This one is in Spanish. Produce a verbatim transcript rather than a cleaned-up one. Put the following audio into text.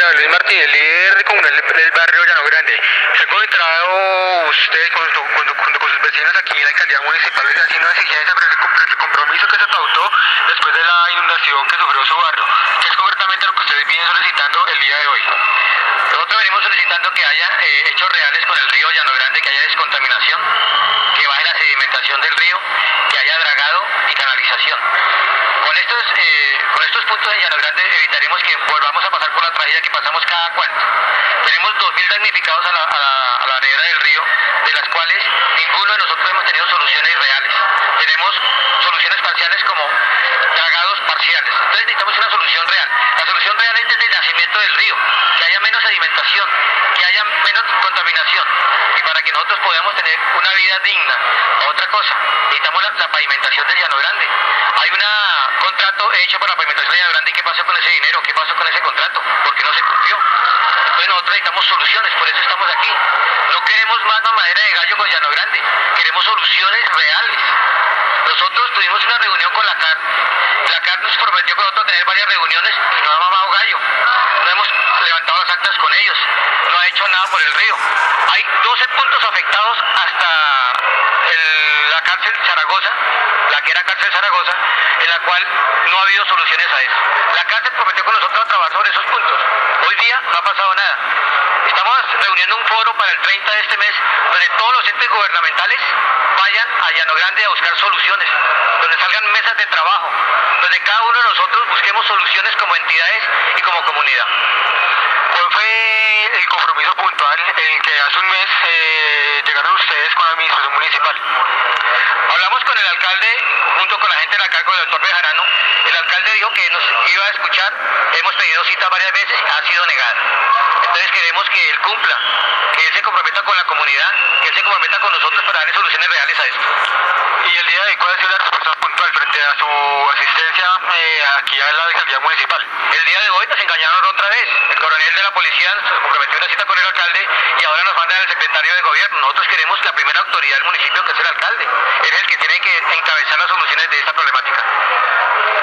Hola, Luis Martín, el líder comunal del, del barrio Llano Grande. ¿Se ha encontrado usted con, su- con, junto con sus vecinos aquí en la alcaldía municipal haciendo una exigencia por el, por el compromiso que se pautó después de la inundación que sufrió su barrio? ¿Qué es concretamente lo que ustedes vienen solicitando el día de hoy? Nosotros venimos solicitando que haya eh, hechos reales con el río Llano Grande, que haya descontaminación, que baje la sedimentación del río, que haya dragado y canalización. Con estos, eh, con estos puntos en Llano Grande evitaremos que volvamos a pasar por la tragedia que pasamos cada cuanto. Tenemos dos mil damnificados a la, a, la, a la ribera del río, de las cuales ninguno de nosotros hemos tenido soluciones reales. Tenemos soluciones parciales como dragados parciales. Entonces necesitamos una solución real. La solución real es desde el nacimiento del río, que haya menos sedimentación, que haya menos contaminación, y para que nosotros podamos tener una vida digna. Otra cosa, necesitamos la, la pavimentación del Llano Grande. Hay un contrato hecho para la pavimentación del Llano Grande, ¿y qué pasó con ese dinero? ¿Qué pasó con ese contrato? ¿Por qué no se cumplió? Entonces nosotros necesitamos soluciones, por eso estamos aquí. No queremos más mamadera de gallo con Llano Grande, queremos soluciones reales. Nosotros tuvimos una reunión con la C A R. La C A R nos prometió con nosotros tener varias reuniones y no ha mamado gallo. No hemos levantado las actas con ellos, no ha hecho nada por el río. Hay doce puntos afectados hasta el- la cárcel Zaragoza, la que era cárcel Zaragoza, en la cual no ha habido soluciones a eso. La cárcel prometió con nosotros a trabajar sobre esos puntos. Hoy día no ha pasado nada. Estamos reuniendo un foro para el treinta de este mes, donde todos los entes gubernamentales vayan a Llano Grande a buscar soluciones, donde salgan mesas de trabajo, donde cada uno de nosotros busquemos soluciones como entidades y como comunidad. ¿Cuál fue el compromiso puntual en que hace un mes eh, llegaron ustedes con la administración municipal? Hablamos con el alcalde, junto con la gente de la C A R, con el doctor Bejarano. El alcalde dijo que nos iba a escuchar. Hemos pedido cita varias veces, ha sido negada. Entonces queremos que él cumpla, que él se comprometa con la comunidad, que él se comprometa con nosotros para darle soluciones reales a esto. ¿Y el día de hoy cuál ha sido la respuesta puntual frente a su asistencia eh, aquí a la alcaldía municipal? El día de hoy nos engañaron otra vez. El coronel de la policía nos comprometió una cita con el alcalde y ahora nos mandan al secretario de gobierno. Nosotros queremos la primera autoridad del municipio, que es el alcalde. Él es el que tiene que encabezar las soluciones de esta problemática.